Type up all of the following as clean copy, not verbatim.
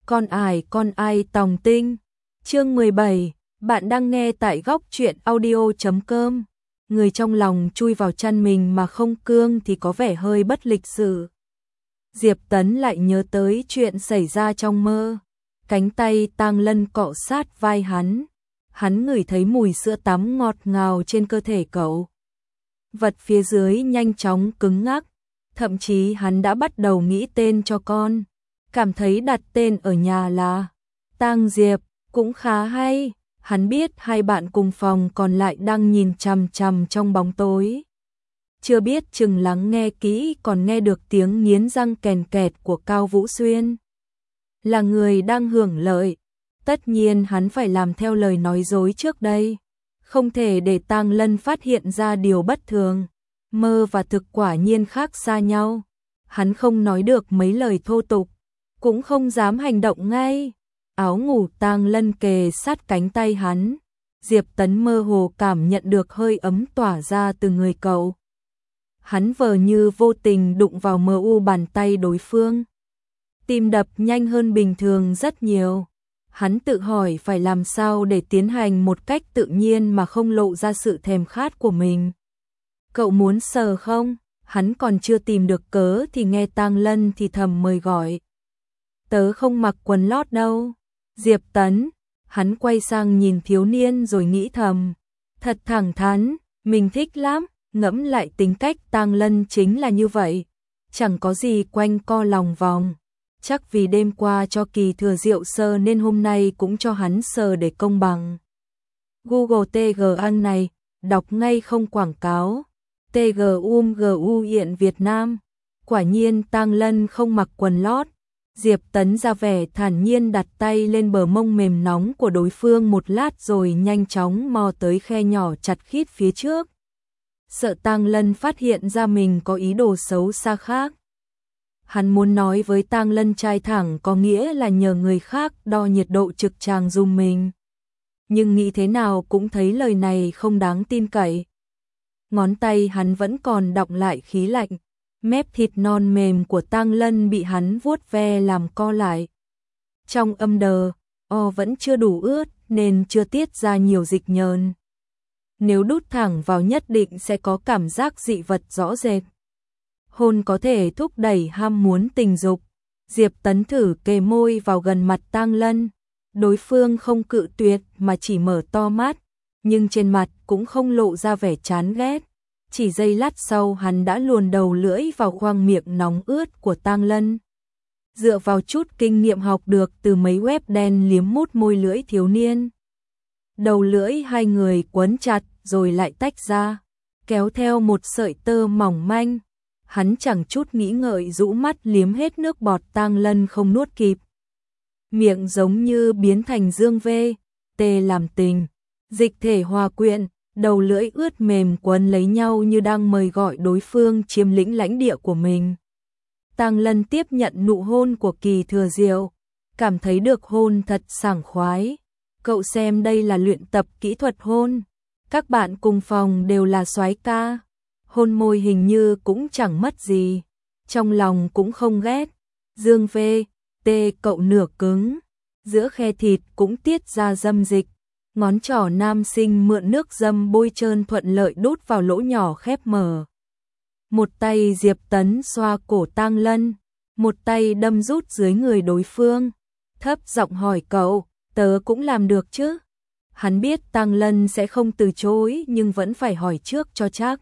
Con ai tòng tinh. Chương 17, bạn đang nghe tại góc truyện audio.com. Người trong lòng chui vào chăn mình mà không cương thì có vẻ hơi bất lịch sự. Diệp Tấn lại nhớ tới chuyện xảy ra trong mơ. Cánh tay Tang Lân cọ sát vai hắn. Hắn ngửi thấy mùi sữa tắm ngọt ngào trên cơ thể cậu. Vật phía dưới nhanh chóng cứng ngắc. Thậm chí hắn đã bắt đầu nghĩ tên cho con. Cảm thấy đặt tên ở nhà là Tang Diệp cũng khá hay. Hắn biết hai bạn cùng phòng còn lại đang nhìn chằm chằm trong bóng tối. Chưa biết chừng lắng nghe kỹ còn nghe được tiếng nghiến răng kèn kẹt của Cao Vũ Xuyên. Là người đang hưởng lợi. Tất nhiên hắn phải làm theo lời nói dối trước đây. Không thể để Tang Lân phát hiện ra điều bất thường. Mơ và thực quả nhiên khác xa nhau. Hắn không nói được mấy lời thô tục. Cũng không dám hành động ngay. Áo ngủ Tang Lân kề sát cánh tay hắn. Diệp Tấn mơ hồ cảm nhận được hơi ấm tỏa ra từ người cậu. Hắn vờ như vô tình đụng vào mờ u bàn tay đối phương. Tim đập nhanh hơn bình thường rất nhiều. Hắn tự hỏi phải làm sao để tiến hành một cách tự nhiên mà không lộ ra sự thèm khát của mình. Cậu muốn sờ không? Hắn còn chưa tìm được cớ thì nghe Tang Lân thì thầm mời gọi. Tớ không mặc quần lót đâu. Diệp Tấn, hắn quay sang nhìn thiếu niên rồi nghĩ thầm. Thật thẳng thắn, mình thích lắm, ngẫm lại tính cách Tang Lân chính là như vậy. Chẳng có gì quanh co lòng vòng. Chắc vì đêm qua cho Kỳ Thừa rượu sơ nên hôm nay cũng cho hắn sờ để công bằng. Google TG này, đọc ngay không quảng cáo. TGUMGU hiện Việt Nam. Quả nhiên Tang Lân không mặc quần lót. Diệp Tấn ra vẻ thản nhiên đặt tay lên bờ mông mềm nóng của đối phương một lát rồi nhanh chóng mò tới khe nhỏ chặt khít phía trước. Sợ Tang Lân phát hiện ra mình có ý đồ xấu xa khác. Hắn muốn nói với Tang Lân trai thẳng có nghĩa là nhờ người khác đo nhiệt độ trực tràng giùm mình. Nhưng nghĩ thế nào cũng thấy lời này không đáng tin cậy. Ngón tay hắn vẫn còn đọng lại khí lạnh. Mép thịt non mềm của Tang Lân bị hắn vuốt ve làm co lại. Trong âm đờ, vẫn chưa đủ ướt nên chưa tiết ra nhiều dịch nhờn. Nếu đút thẳng vào nhất định sẽ có cảm giác dị vật rõ rệt. Hôn có thể thúc đẩy ham muốn tình dục. Diệp Tấn thử kề môi vào gần mặt Tang Lân. Đối phương không cự tuyệt mà chỉ mở to mắt, nhưng trên mặt cũng không lộ ra vẻ chán ghét. Chỉ giây lát sau hắn đã luồn đầu lưỡi vào khoang miệng nóng ướt của Tang Lân. Dựa vào chút kinh nghiệm học được từ mấy web đen liếm mút môi lưỡi thiếu niên. Đầu lưỡi hai người quấn chặt rồi lại tách ra, kéo theo một sợi tơ mỏng manh. Hắn chẳng chút nghĩ ngợi rũ mắt liếm hết nước bọt Tang Lân không nuốt kịp. Miệng giống như biến thành dương vê, tê làm tình. Dịch thể hòa quyện, đầu lưỡi ướt mềm quấn lấy nhau như đang mời gọi đối phương chiếm lĩnh lãnh địa của mình. Tang Lân tiếp nhận nụ hôn của Kỳ Thừa Diệu, cảm thấy được hôn thật sảng khoái. Cậu xem đây là luyện tập kỹ thuật hôn. Các bạn cùng phòng đều là soái ca. Hôn môi hình như cũng chẳng mất gì. Trong lòng cũng không ghét. Dương vê, tê cậu nửa cứng. Giữa khe thịt cũng tiết ra dâm dịch. Ngón trỏ nam sinh mượn nước dâm bôi trơn thuận lợi đút vào lỗ nhỏ khép mở. Một tay Diệp Tấn xoa cổ Tang Lân. Một tay đâm rút dưới người đối phương. Thấp giọng hỏi cậu, tớ cũng làm được chứ? Hắn biết Tang Lân sẽ không từ chối nhưng vẫn phải hỏi trước cho chắc.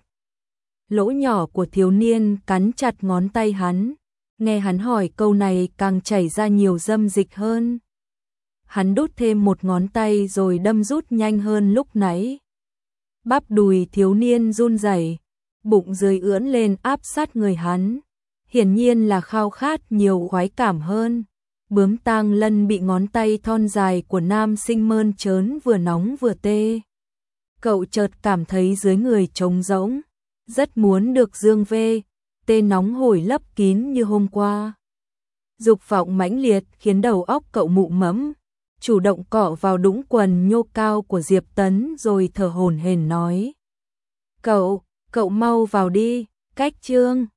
Lỗ nhỏ của thiếu niên cắn chặt ngón tay hắn. Nghe hắn hỏi câu này càng chảy ra nhiều dâm dịch hơn. Hắn đút thêm một ngón tay rồi đâm rút nhanh hơn lúc nãy. Bắp đùi thiếu niên run rẩy, bụng dưới ưỡn lên áp sát người hắn. Hiển nhiên là khao khát nhiều khoái cảm hơn. Bướm Tang Lân bị ngón tay thon dài của nam sinh mơn trớn vừa nóng vừa tê. Cậu chợt cảm thấy dưới người trống rỗng. Rất muốn được dương vê, tê nóng hổi lấp kín như hôm qua. Dục vọng mãnh liệt khiến đầu óc cậu mụ mẫm. Chủ động cọ vào đũng quần nhô cao của Diệp Tấn rồi thở hổn hển nói. Cậu mau vào đi, cách chương.